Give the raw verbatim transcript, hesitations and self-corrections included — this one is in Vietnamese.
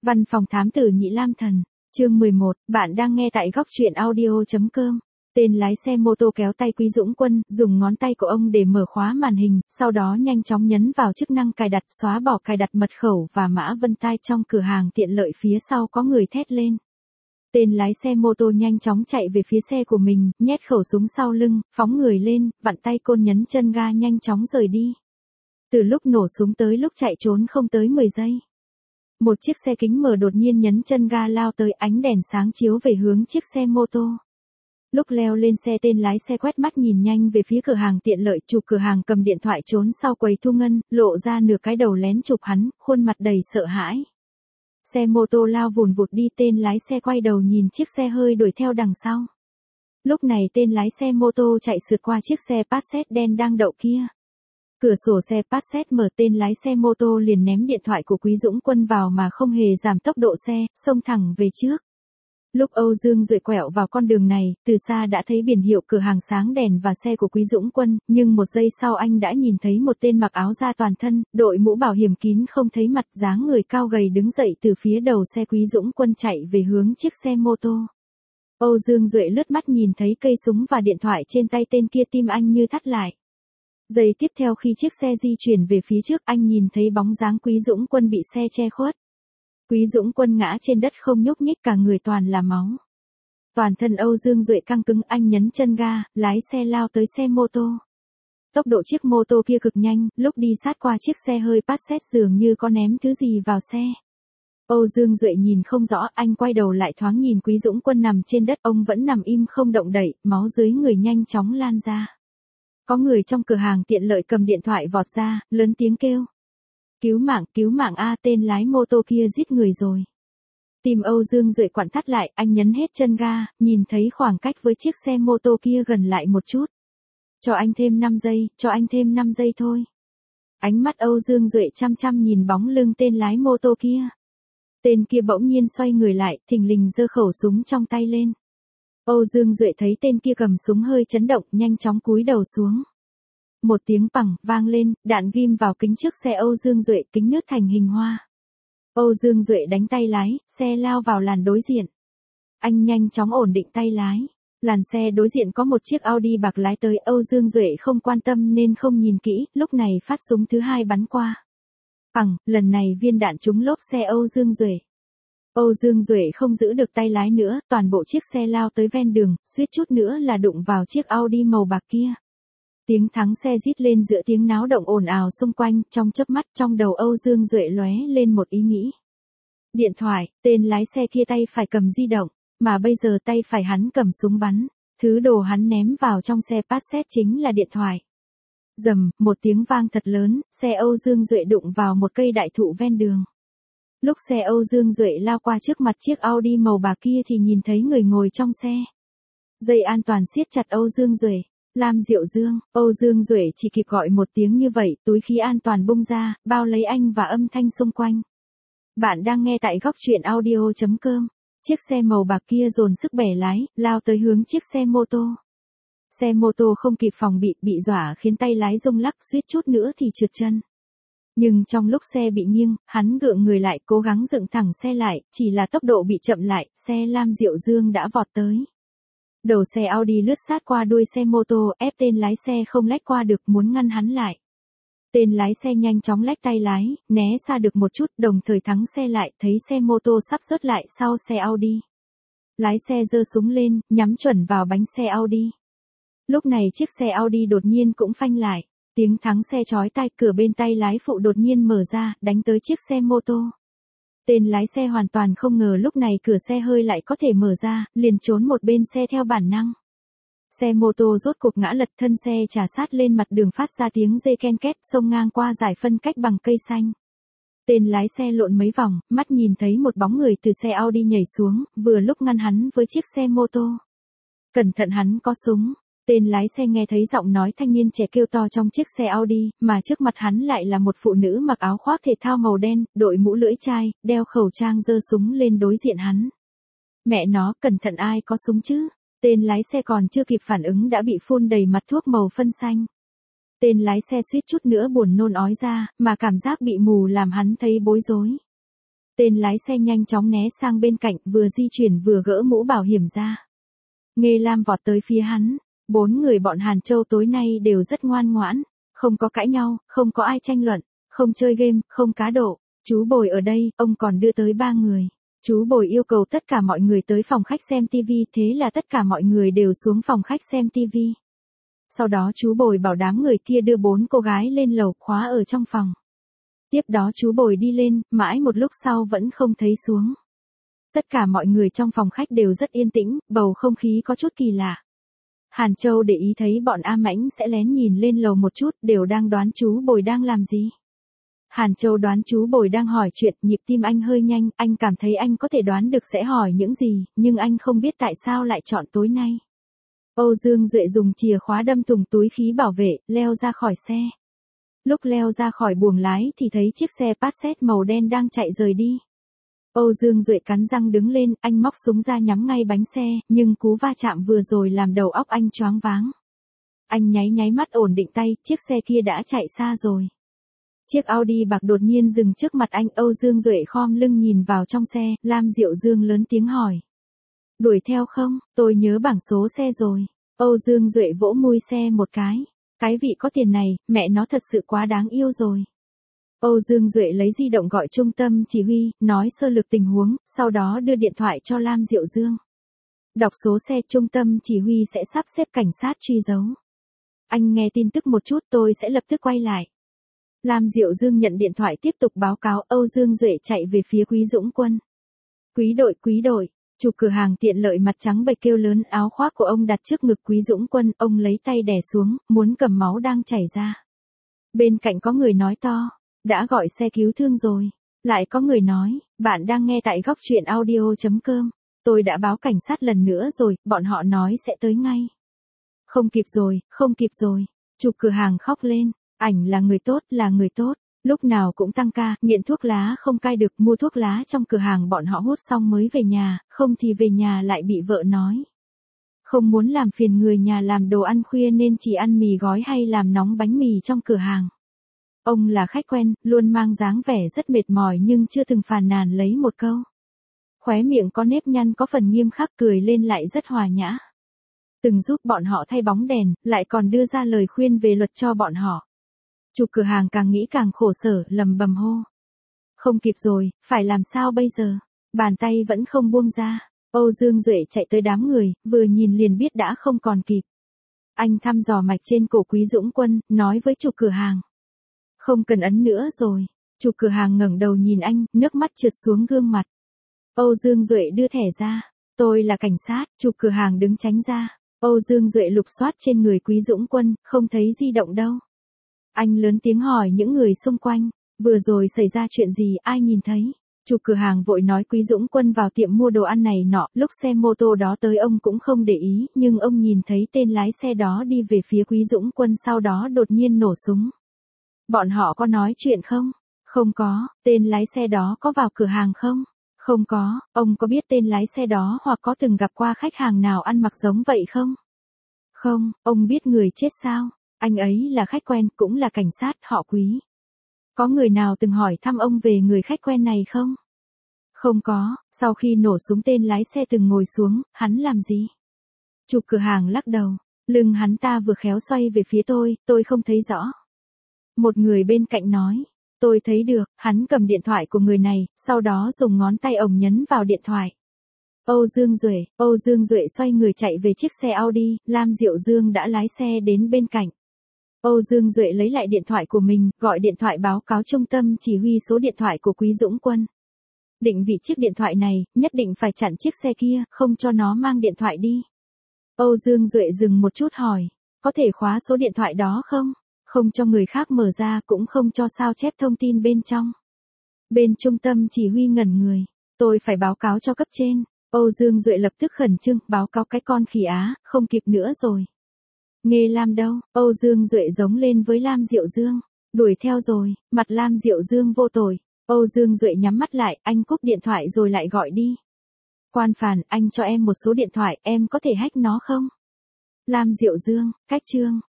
Văn phòng thám tử Nhị Lam Thần, chương mười một, bạn đang nghe tại góc truyện audio chấm com. Tên lái xe mô tô kéo tay Quý Dũng Quân, dùng ngón tay của ông để mở khóa màn hình, sau đó nhanh chóng nhấn vào chức năng cài đặt, xóa bỏ cài đặt mật khẩu và mã vân tay trong cửa hàng tiện lợi. Phía sau có người thét lên. Tên lái xe mô tô nhanh chóng chạy về phía xe của mình, nhét khẩu súng sau lưng, phóng người lên, vặn tay côn nhấn chân ga nhanh chóng rời đi. Từ lúc nổ súng tới lúc chạy trốn không tới mười giây. Một chiếc xe kính mở đột nhiên nhấn chân ga lao tới, ánh đèn sáng chiếu về hướng chiếc xe mô tô. Lúc leo lên xe, tên lái xe quét mắt nhìn nhanh về phía cửa hàng tiện lợi, chủ cửa hàng cầm điện thoại trốn sau quầy thu ngân, lộ ra nửa cái đầu lén chụp hắn, khuôn mặt đầy sợ hãi. Xe mô tô lao vùn vụt đi, tên lái xe quay đầu nhìn chiếc xe hơi đuổi theo đằng sau. Lúc này tên lái xe mô tô chạy sượt qua chiếc xe Passat đen đang đậu kia. Cửa sổ xe Passat mở, tên lái xe mô tô liền ném điện thoại của Quý Dũng Quân vào mà không hề giảm tốc độ xe, xông thẳng về trước. Lúc Âu Dương Duệ quẹo vào con đường này, từ xa đã thấy biển hiệu cửa hàng sáng đèn và xe của Quý Dũng Quân, nhưng một giây sau anh đã nhìn thấy một tên mặc áo da toàn thân, đội mũ bảo hiểm kín không thấy mặt, dáng người cao gầy đứng dậy từ phía đầu xe Quý Dũng Quân chạy về hướng chiếc xe mô tô. Âu Dương Duệ lướt mắt nhìn thấy cây súng và điện thoại trên tay tên kia, tim anh như thắt lại. Giây tiếp theo khi chiếc xe di chuyển về phía trước, anh nhìn thấy bóng dáng Quý Dũng Quân bị xe che khuất. Quý Dũng Quân ngã trên đất không nhúc nhích, cả người toàn là máu. Toàn thân Âu Dương Duệ căng cứng, anh nhấn chân ga, lái xe lao tới xe mô tô. Tốc độ chiếc mô tô kia cực nhanh, lúc đi sát qua chiếc xe hơi Passat dường như có ném thứ gì vào xe. Âu Dương Duệ nhìn không rõ, anh quay đầu lại thoáng nhìn Quý Dũng Quân nằm trên đất, ông vẫn nằm im không động đậy, máu dưới người nhanh chóng lan ra. Có người trong cửa hàng tiện lợi cầm điện thoại vọt ra, lớn tiếng kêu. Cứu mạng, cứu mạng a, tên lái mô tô kia giết người rồi. Tim Âu Dương Duệ quặn thắt lại, anh nhấn hết chân ga, nhìn thấy khoảng cách với chiếc xe mô tô kia gần lại một chút. Cho anh thêm năm giây, cho anh thêm năm giây thôi. Ánh mắt Âu Dương Duệ chăm chăm nhìn bóng lưng tên lái mô tô kia. Tên kia bỗng nhiên xoay người lại, thình lình giơ khẩu súng trong tay lên. Âu Dương Duệ thấy tên kia cầm súng hơi chấn động, nhanh chóng cúi đầu xuống. Một tiếng pằng vang lên, đạn ghim vào kính trước xe Âu Dương Duệ, kính nứt thành hình hoa. Âu Dương Duệ đánh tay lái, xe lao vào làn đối diện. Anh nhanh chóng ổn định tay lái. Làn xe đối diện có một chiếc Audi bạc lái tới, Âu Dương Duệ không quan tâm nên không nhìn kỹ, lúc này phát súng thứ hai bắn qua. Pằng, lần này viên đạn trúng lốp xe Âu Dương Duệ. Âu Dương Duệ không giữ được tay lái nữa, toàn bộ chiếc xe lao tới ven đường, suýt chút nữa là đụng vào chiếc Audi màu bạc kia. Tiếng thắng xe rít lên giữa tiếng náo động ồn ào xung quanh, trong chớp mắt trong đầu Âu Dương Duệ lóe lên một ý nghĩ. Điện thoại, tên lái xe kia tay phải cầm di động, mà bây giờ tay phải hắn cầm súng bắn, thứ đồ hắn ném vào trong xe Passat chính là điện thoại. Rầm, một tiếng vang thật lớn, xe Âu Dương Duệ đụng vào một cây đại thụ ven đường. Lúc xe Âu Dương Duệ lao qua trước mặt chiếc Audi màu bạc kia thì nhìn thấy người ngồi trong xe. Dây an toàn siết chặt Âu Dương Duệ. Lam Diệu Dương, Âu Dương Duệ chỉ kịp gọi một tiếng như vậy, túi khí an toàn bung ra, bao lấy anh và âm thanh xung quanh. Bạn đang nghe tại góc truyện audio chấm com. Chiếc xe màu bạc kia dồn sức bẻ lái, lao tới hướng chiếc xe mô tô. Xe mô tô không kịp phòng bị, bị dọa khiến tay lái rung lắc, suýt chút nữa thì trượt chân. Nhưng trong lúc xe bị nghiêng, hắn gượng người lại, cố gắng dựng thẳng xe lại, chỉ là tốc độ bị chậm lại, xe Lam Diệu Dương đã vọt tới. Đầu xe Audi lướt sát qua đuôi xe mô tô, ép tên lái xe không lách qua được, muốn ngăn hắn lại. Tên lái xe nhanh chóng lách tay lái, né xa được một chút, đồng thời thắng xe lại, thấy xe mô tô sắp rớt lại sau xe Audi. Lái xe giơ súng lên, nhắm chuẩn vào bánh xe Audi. Lúc này chiếc xe Audi đột nhiên cũng phanh lại. Tiếng thắng xe chói tai, cửa bên tay lái phụ đột nhiên mở ra, đánh tới chiếc xe mô tô. Tên lái xe hoàn toàn không ngờ lúc này cửa xe hơi lại có thể mở ra, liền trốn một bên xe theo bản năng. Xe mô tô rốt cuộc ngã lật, thân xe trà sát lên mặt đường phát ra tiếng rê ken két, xông ngang qua giải phân cách bằng cây xanh. Tên lái xe lộn mấy vòng, mắt nhìn thấy một bóng người từ xe Audi nhảy xuống, vừa lúc ngăn hắn với chiếc xe mô tô. Cẩn thận, hắn có súng. Tên lái xe nghe thấy giọng nói thanh niên trẻ kêu to trong chiếc xe Audi, mà trước mặt hắn lại là một phụ nữ mặc áo khoác thể thao màu đen, đội mũ lưỡi chai, đeo khẩu trang, giơ súng lên đối diện hắn. Mẹ nó, cẩn thận, ai có súng chứ? Tên lái xe còn chưa kịp phản ứng đã bị phun đầy mặt thuốc màu phân xanh. Tên lái xe suýt chút nữa buồn nôn ói ra, mà cảm giác bị mù làm hắn thấy bối rối. Tên lái xe nhanh chóng né sang bên cạnh, vừa di chuyển vừa gỡ mũ bảo hiểm ra. Nghê Lam vọt tới phía hắn. Bốn người bọn Hàn Châu tối nay đều rất ngoan ngoãn, không có cãi nhau, không có ai tranh luận, không chơi game, không cá độ. Chú Bồi ở đây, ông còn đưa tới ba người. Chú Bồi yêu cầu tất cả mọi người tới phòng khách xem tivi, thế là tất cả mọi người đều xuống phòng khách xem tivi. Sau đó chú Bồi bảo đám người kia đưa bốn cô gái lên lầu, khóa ở trong phòng. Tiếp đó chú Bồi đi lên, mãi một lúc sau vẫn không thấy xuống. Tất cả mọi người trong phòng khách đều rất yên tĩnh, bầu không khí có chút kỳ lạ. Hàn Châu để ý thấy bọn A Mãnh sẽ lén nhìn lên lầu một chút, đều đang đoán chú Bồi đang làm gì. Hàn Châu đoán chú Bồi đang hỏi chuyện, nhịp tim anh hơi nhanh, anh cảm thấy anh có thể đoán được sẽ hỏi những gì, nhưng anh không biết tại sao lại chọn tối nay. Âu Dương Duệ dùng chìa khóa đâm thủng túi khí bảo vệ, leo ra khỏi xe. Lúc leo ra khỏi buồng lái thì thấy chiếc xe Passat màu đen đang chạy rời đi. Âu Dương Duệ cắn răng đứng lên, anh móc súng ra nhắm ngay bánh xe, nhưng cú va chạm vừa rồi làm đầu óc anh choáng váng. Anh nháy nháy mắt ổn định tay, chiếc xe kia đã chạy xa rồi. Chiếc Audi bạc đột nhiên dừng trước mặt anh, Âu Dương Duệ khom lưng nhìn vào trong xe, Lam Diệu Dương lớn tiếng hỏi. Đuổi theo không, tôi nhớ bảng số xe rồi. Âu Dương Duệ vỗ mui xe một cái. Cái vị có tiền này, mẹ nó thật sự quá đáng yêu rồi. Âu Dương Duệ lấy di động gọi trung tâm chỉ huy, nói sơ lược tình huống, sau đó đưa điện thoại cho Lam Diệu Dương. Đọc số xe, trung tâm chỉ huy sẽ sắp xếp cảnh sát truy dấu. Anh nghe tin tức một chút, tôi sẽ lập tức quay lại. Lam Diệu Dương nhận điện thoại tiếp tục báo cáo. Âu Dương Duệ chạy về phía Quý Dũng Quân. Quý đội, quý đội. Chủ cửa hàng tiện lợi mặt trắng bệch kêu lớn, áo khoác của ông đặt trước ngực Quý Dũng Quân, ông lấy tay đè xuống, muốn cầm máu đang chảy ra. Bên cạnh có người nói to, đã gọi xe cứu thương rồi. Lại có người nói, bạn đang nghe tại góc truyện audio chấm com. Tôi đã báo cảnh sát lần nữa rồi, bọn họ nói sẽ tới ngay. Không kịp rồi, không kịp rồi. Chủ cửa hàng khóc lên, ảnh là người tốt, là người tốt. Lúc nào cũng tăng ca, nghiện thuốc lá không cai được, mua thuốc lá trong cửa hàng bọn họ hút xong mới về nhà, không thì về nhà lại bị vợ nói. Không muốn làm phiền người nhà làm đồ ăn khuya nên chỉ ăn mì gói hay làm nóng bánh mì trong cửa hàng. Ông là khách quen, luôn mang dáng vẻ rất mệt mỏi nhưng chưa từng phàn nàn lấy một câu. Khóe miệng có nếp nhăn có phần nghiêm khắc, cười lên lại rất hòa nhã. Từng giúp bọn họ thay bóng đèn, lại còn đưa ra lời khuyên về luật cho bọn họ. Chủ cửa hàng càng nghĩ càng khổ sở, lầm bầm hô. Không kịp rồi, phải làm sao bây giờ? Bàn tay vẫn không buông ra. Âu Dương Duệ chạy tới đám người, vừa nhìn liền biết đã không còn kịp. Anh thăm dò mạch trên cổ Quý Dũng Quân, nói với chủ cửa hàng. Không cần ấn nữa rồi. Chủ cửa hàng ngẩng đầu nhìn anh, nước mắt trượt xuống gương mặt. Âu Dương Duệ đưa thẻ ra. Tôi là cảnh sát, chủ cửa hàng đứng tránh ra. Âu Dương Duệ lục soát trên người Quý Dũng Quân, không thấy di động đâu. Anh lớn tiếng hỏi những người xung quanh, vừa rồi xảy ra chuyện gì, ai nhìn thấy? Chủ cửa hàng vội nói Quý Dũng Quân vào tiệm mua đồ ăn này nọ, lúc xe mô tô đó tới ông cũng không để ý, nhưng ông nhìn thấy tên lái xe đó đi về phía Quý Dũng Quân sau đó đột nhiên nổ súng. Bọn họ có nói chuyện không? Không có. Tên lái xe đó có vào cửa hàng không? Không có. Ông có biết tên lái xe đó hoặc có từng gặp qua khách hàng nào ăn mặc giống vậy không? Không. Ông biết người chết sao? Anh ấy là khách quen, cũng là cảnh sát, họ Quý. Có người nào từng hỏi thăm ông về người khách quen này không? Không có. Sau khi nổ súng tên lái xe từng ngồi xuống, hắn làm gì? Chủ cửa hàng lắc đầu. Lưng hắn ta vừa khéo xoay về phía tôi, tôi không thấy rõ. Một người bên cạnh nói. Tôi thấy được, hắn cầm điện thoại của người này, sau đó dùng ngón tay ổng nhấn vào điện thoại. Âu Dương Duệ, Âu Dương Duệ xoay người chạy về chiếc xe Audi, Lam Diệu Dương đã lái xe đến bên cạnh. Âu Dương Duệ lấy lại điện thoại của mình, gọi điện thoại báo cáo trung tâm chỉ huy số điện thoại của Quý Dũng Quân. Định vị chiếc điện thoại này, nhất định phải chặn chiếc xe kia, không cho nó mang điện thoại đi. Âu Dương Duệ dừng một chút hỏi, có thể khóa số điện thoại đó không? Không cho người khác mở ra, cũng không cho sao chép thông tin bên trong. Bên trung tâm chỉ huy ngẩn người, tôi phải báo cáo cho cấp trên. Âu Dương Duệ lập tức khẩn trương, báo cáo cái con khỉ Á, không kịp nữa rồi. Nghê Lam đâu? Âu Dương Duệ giống lên với Lam Diệu Dương. Đuổi theo rồi, mặt Lam Diệu Dương vô tội. Âu Dương Duệ nhắm mắt lại, anh cúp điện thoại rồi lại gọi đi. Quan Phàn, anh cho em một số điện thoại, em có thể hack nó không? Lam Diệu Dương, cách chương.